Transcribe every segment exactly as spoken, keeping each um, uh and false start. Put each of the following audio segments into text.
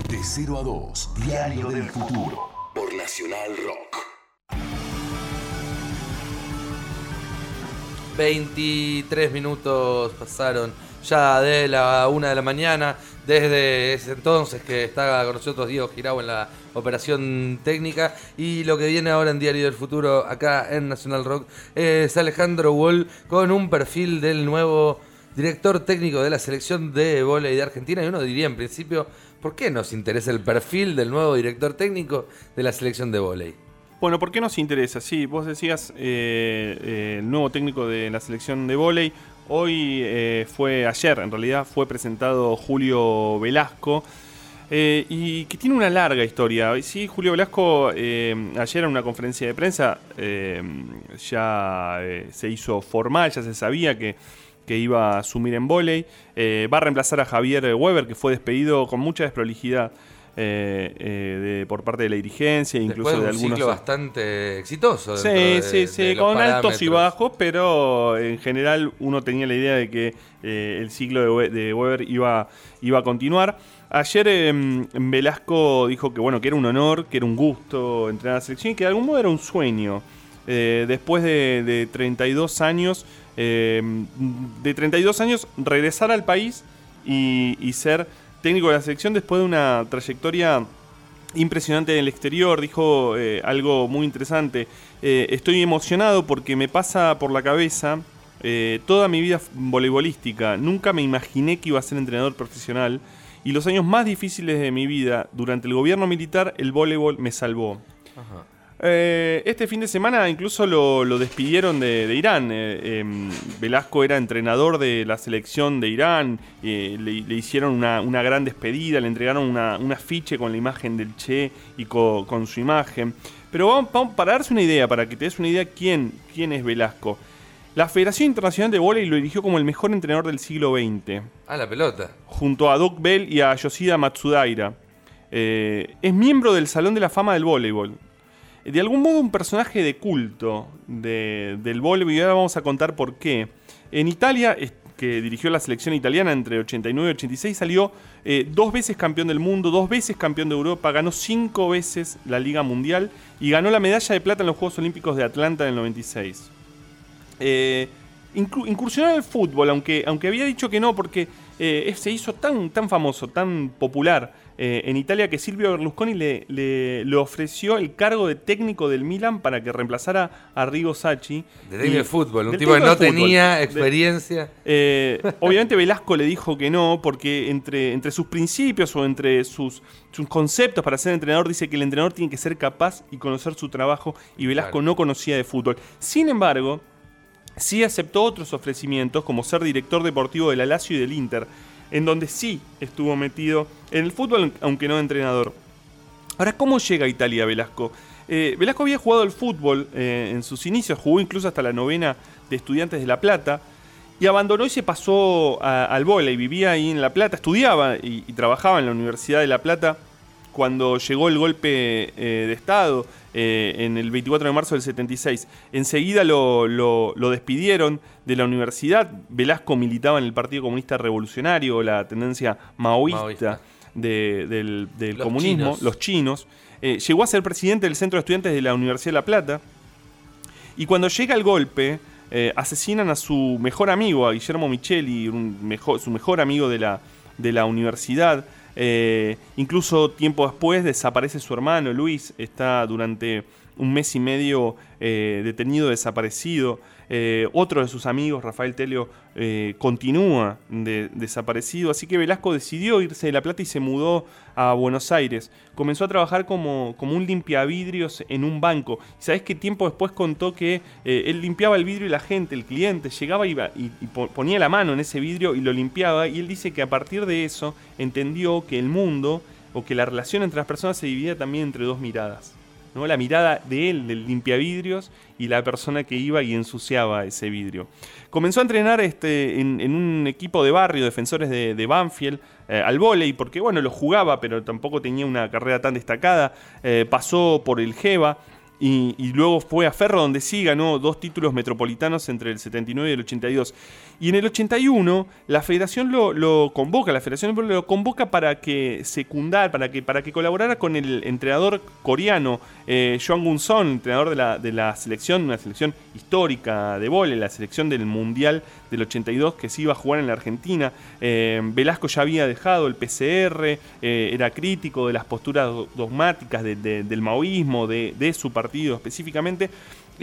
De cero a dos, Diario del Futuro, por Nacional Rock. veintitrés minutos pasaron ya de la una de la mañana. Desde ese entonces que está con nosotros Diego Giraud en la operación técnica. Y lo que viene ahora en Diario del Futuro, acá en Nacional Rock, es Alejandro Wall con un perfil del nuevo director técnico de la selección de vóley de Argentina. Y uno diría en principio, ¿por qué nos interesa el perfil del nuevo director técnico de la selección de vóley? Bueno, ¿por qué nos interesa? Sí, vos decías eh, eh, el nuevo técnico de la selección de vóley. Hoy eh, fue, ayer en realidad, fue presentado Julio Velasco, eh, y que tiene una larga historia. Sí, Julio Velasco eh, ayer en una conferencia de prensa eh, ya eh, se hizo formal, ya se sabía que, que iba a asumir en vóley. Eh, va a reemplazar a Javier Weber, que fue despedido con mucha desprolijidad Eh, eh, de, por parte de la dirigencia, incluso Después de, de un algunos ciclo bastante exitoso. Sí, de, sí, sí, de con parámetros. altos y bajos, pero en general uno tenía la idea de que eh, el ciclo de, We- de Weber iba, iba a continuar. Ayer eh, Velasco dijo que bueno, que era un honor, que era un gusto entrenar a la selección y que de algún modo era un sueño. Eh, después de, de treinta y dos años, eh, de treinta y dos años regresar al país y, y ser técnico de la selección después de una trayectoria impresionante en el exterior. Dijo eh, algo muy interesante. Eh, estoy emocionado porque me pasa por la cabeza eh, toda mi vida voleibolística. Nunca me imaginé que iba a ser entrenador profesional y los años más difíciles de mi vida, durante el gobierno militar, el voleibol me salvó. Ajá. Eh, este fin de semana incluso lo, lo despidieron de, de Irán. Eh, eh, Velasco era entrenador de la selección de Irán. Eh, le, le hicieron una, una gran despedida, le entregaron una, un afiche con la imagen del Che y co, con su imagen. Pero vamos, vamos, para darse una idea, para que te des una idea quién, quién es Velasco. La Federación Internacional de Vóley lo eligió como el mejor entrenador del siglo veinte. Ah, la pelota. Junto a Doc Bell y a Yoshida Matsudaira. Eh, es miembro del Salón de la Fama del Voleibol. De algún modo un personaje de culto de, del voleibol, y ahora vamos a contar por qué. En Italia, que dirigió la selección italiana entre ochenta y nueve y ochenta y seis, salió eh, dos veces campeón del mundo, dos veces campeón de Europa, ganó cinco veces la Liga Mundial y ganó la medalla de plata en los Juegos Olímpicos de Atlanta en el noventa y seis. Eh, inclu- incursionó en el fútbol, aunque, aunque había dicho que no, porque eh, se hizo tan, tan famoso, tan popular Eh, en Italia, que Silvio Berlusconi le, le, le ofreció el cargo de técnico del Milan para que reemplazara a Arrigo Sacchi. De técnico de fútbol, un del tipo que no técnico de tenía fútbol. experiencia. De, eh, obviamente Velasco le dijo que no, porque entre, entre sus principios o entre sus, sus conceptos para ser entrenador, dice que el entrenador tiene que ser capaz y conocer su trabajo, y Velasco claro. no conocía de fútbol. Sin embargo, sí aceptó otros ofrecimientos, como ser director deportivo de la Lazio y del Inter, en donde sí estuvo metido en el fútbol, aunque no entrenador. Ahora, ¿cómo llega a Italia Velasco? Eh, Velasco había jugado al fútbol eh, en sus inicios, jugó incluso hasta la novena de Estudiantes de La Plata, y abandonó y se pasó a, al vóley. Vivía ahí en La Plata, estudiaba y, y trabajaba en la Universidad de La Plata cuando llegó el golpe eh, de Estado eh, en el veinticuatro de marzo del setenta y seis. Enseguida lo, lo, lo despidieron de la universidad. Velasco militaba en el Partido Comunista Revolucionario, la tendencia maoísta, maoísta. De, del, del los comunismo, chinos. los chinos. Eh, llegó a ser presidente del Centro de Estudiantes de la Universidad de La Plata. Y cuando llega el golpe, eh, asesinan a su mejor amigo, a Guillermo Micheli, un mejor, su mejor amigo de la, de la universidad. Eh, incluso tiempo después desaparece su hermano Luis, está durante un mes y medio eh, detenido, desaparecido. Eh, otro de sus amigos, Rafael Telio, eh, continúa de, desaparecido. Así que Velasco decidió irse de La Plata y se mudó a Buenos Aires. Comenzó a trabajar como, como un limpiavidrios en un banco. ¿Y sabés qué tiempo después contó que eh, él limpiaba el vidrio y la gente, el cliente, llegaba y, y, y ponía la mano en ese vidrio y lo limpiaba? Y él dice que a partir de eso entendió que el mundo, o que la relación entre las personas, se dividía también entre dos miradas, ¿no? La mirada de él, del limpiavidrios, y la persona que iba y ensuciaba ese vidrio. Comenzó a entrenar este, en, en un equipo de barrio, Defensores de, de Banfield, eh, al vóley, porque bueno, lo jugaba, pero tampoco tenía una carrera tan destacada. Eh, pasó por el Geva y, y luego fue a Ferro, donde sí ganó dos títulos metropolitanos entre el setenta y nueve y el ochenta y dos. Y en el ochenta y uno la federación lo, lo convoca, la federación lo convoca para que secundar, para que, para que colaborara con el entrenador coreano, eh, Jeong Gun-son, entrenador de la, de la selección, una selección histórica de vóley, la selección del Mundial del ochenta y dos que se iba a jugar en la Argentina. Eh, Velasco ya había dejado el P C R, eh, era crítico de las posturas dogmáticas de, de, del maoísmo, de, de su partido específicamente.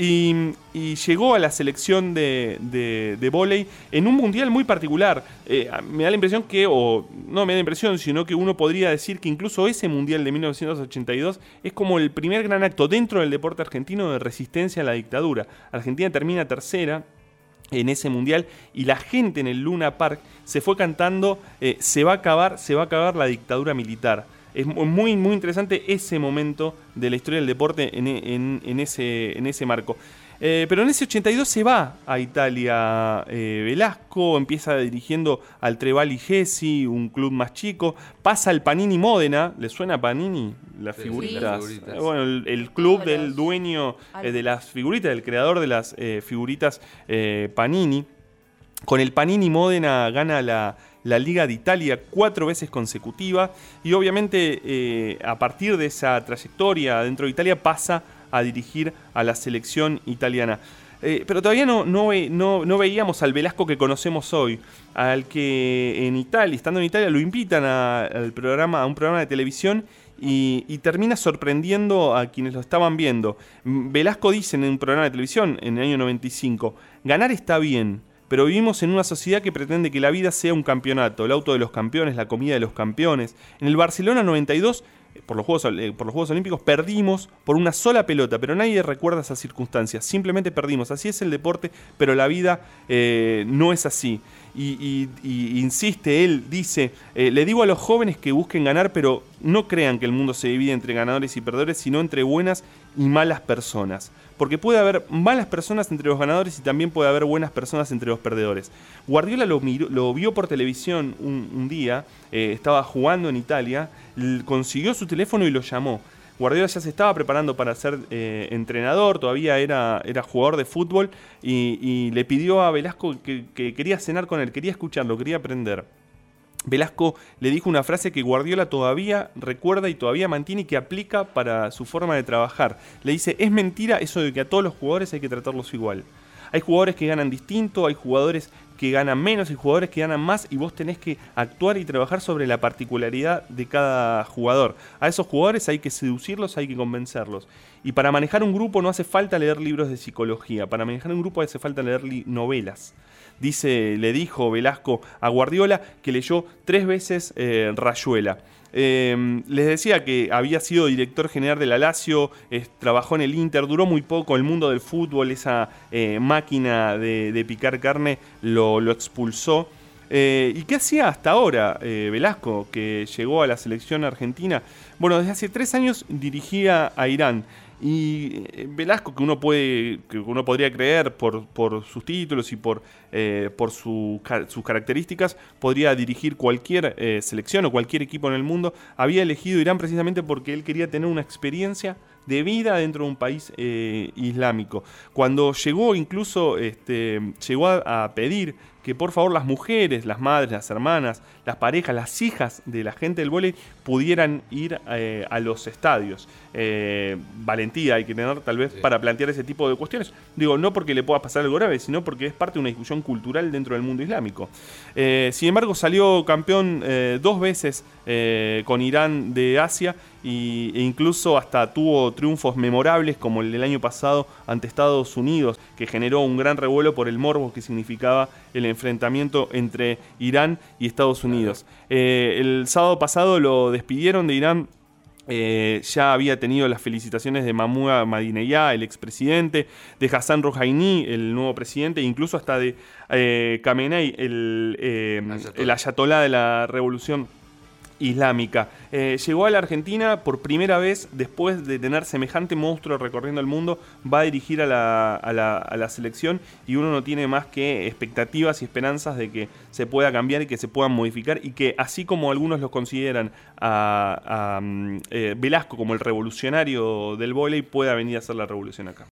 Y, y llegó a la selección de, de, de vóley en un mundial muy particular. Eh, me da la impresión que, o no me da la impresión, sino que uno podría decir que incluso ese mundial de mil novecientos ochenta y dos es como el primer gran acto dentro del deporte argentino de resistencia a la dictadura. Argentina termina tercera en ese mundial y la gente en el Luna Park se fue cantando eh, se va a acabar, se va a acabar la dictadura militar. Es muy, muy interesante ese momento de la historia del deporte en, en, en, ese, en ese marco. Eh, pero en ese ochenta y dos se va a Italia eh, Velasco, empieza dirigiendo al Trevali Gessi, un club más chico, pasa al Panini Módena. ¿Le suena Panini? Las Sí, figuritas. las figuritas. Eh, bueno, el, el club Todos del los- dueño eh, de las figuritas, del creador de las eh, figuritas eh, Panini. Con el Panini Módena gana la, la Liga de Italia cuatro veces consecutiva y obviamente eh, a partir de esa trayectoria dentro de Italia pasa a dirigir a la selección italiana. Eh, pero todavía no, no, ve- no, no veíamos al Velasco que conocemos hoy, al que en Italia, estando en Italia, lo invitan a, al programa, a un programa de televisión y, y termina sorprendiendo a quienes lo estaban viendo. Mm, Velasco dice en un programa de televisión en el año noventa y cinco, ganar está bien, pero vivimos en una sociedad que pretende que la vida sea un campeonato, el auto de los campeones, la comida de los campeones. En el Barcelona noventa y dos, por los Juegos, eh, por los Juegos Olímpicos, perdimos por una sola pelota, pero nadie recuerda esas circunstancias. Simplemente perdimos. Así es el deporte, pero la vida eh, no es así. Y, y, y insiste, él dice, eh, le digo a los jóvenes que busquen ganar, pero no crean que el mundo se divide entre ganadores y perdedores, sino entre buenas y malas personas. Porque puede haber malas personas entre los ganadores y también puede haber buenas personas entre los perdedores. Guardiola lo, miró, lo vio por televisión un, un día, eh, estaba jugando en Italia, l- consiguió su teléfono y lo llamó. Guardiola ya se estaba preparando para ser eh, entrenador, todavía era, era jugador de fútbol y, y le pidió a Velasco que, que quería cenar con él, quería escucharlo, quería aprender. Velasco le dijo una frase que Guardiola todavía recuerda y todavía mantiene y que aplica para su forma de trabajar. Le dice, es mentira eso de que a todos los jugadores hay que tratarlos igual. Hay jugadores que ganan distinto, hay jugadores que ganan menos, hay jugadores que ganan más y vos tenés que actuar y trabajar sobre la particularidad de cada jugador. A esos jugadores hay que seducirlos, hay que convencerlos. Y para manejar un grupo no hace falta leer libros de psicología, para manejar un grupo hace falta leer li- novelas. Dice, le dijo Velasco a Guardiola que leyó tres veces eh, Rayuela. Eh, les decía que había sido director general de la Lazio, eh, trabajó en el Inter, duró muy poco. El mundo del fútbol, esa eh, máquina de, de picar carne, lo, lo expulsó. Eh, ¿Y qué hacía hasta ahora eh, Velasco, que llegó a la selección argentina? Bueno, desde hace tres años dirigía a Irán. Y eh, Velasco, que uno puede, que uno podría creer por, por sus títulos y por, eh, por su, ca- sus características, podría dirigir cualquier eh, selección o cualquier equipo en el mundo, había elegido Irán precisamente porque él quería tener una experiencia de vida dentro de un país eh, islámico. Cuando llegó, incluso este, llegó a, a pedir que por favor las mujeres, las madres, las hermanas, las parejas, las hijas de la gente del vóley pudieran ir eh, a los estadios. Eh, valentía hay que tener tal vez Sí. para plantear ese tipo de cuestiones. Digo, no porque le pueda pasar algo grave, sino porque es parte de una discusión cultural dentro del mundo islámico. Eh, sin embargo, salió campeón eh, dos veces eh, con Irán de Asia y, e incluso hasta tuvo triunfos memorables como el del año pasado ante Estados Unidos, que generó un gran revuelo por el morbo que significaba el enfrentamiento entre Irán y Estados Unidos. Eh, el sábado pasado lo despidieron de Irán. Eh, ya había tenido las felicitaciones de Mahmoud Ahmadinejad, el expresidente, de Hassan Rouhani, el nuevo presidente, e incluso hasta de eh, Khamenei, el, eh, Ayatollah. el ayatolá de la revolución islámica. Eh, llegó a la Argentina por primera vez después de tener semejante monstruo recorriendo el mundo, va a dirigir a la, a la, a la selección y uno no tiene más que expectativas y esperanzas de que se pueda cambiar y que se puedan modificar y que así como algunos los consideran a, a eh, Velasco como el revolucionario del vóley, pueda venir a hacer la revolución acá.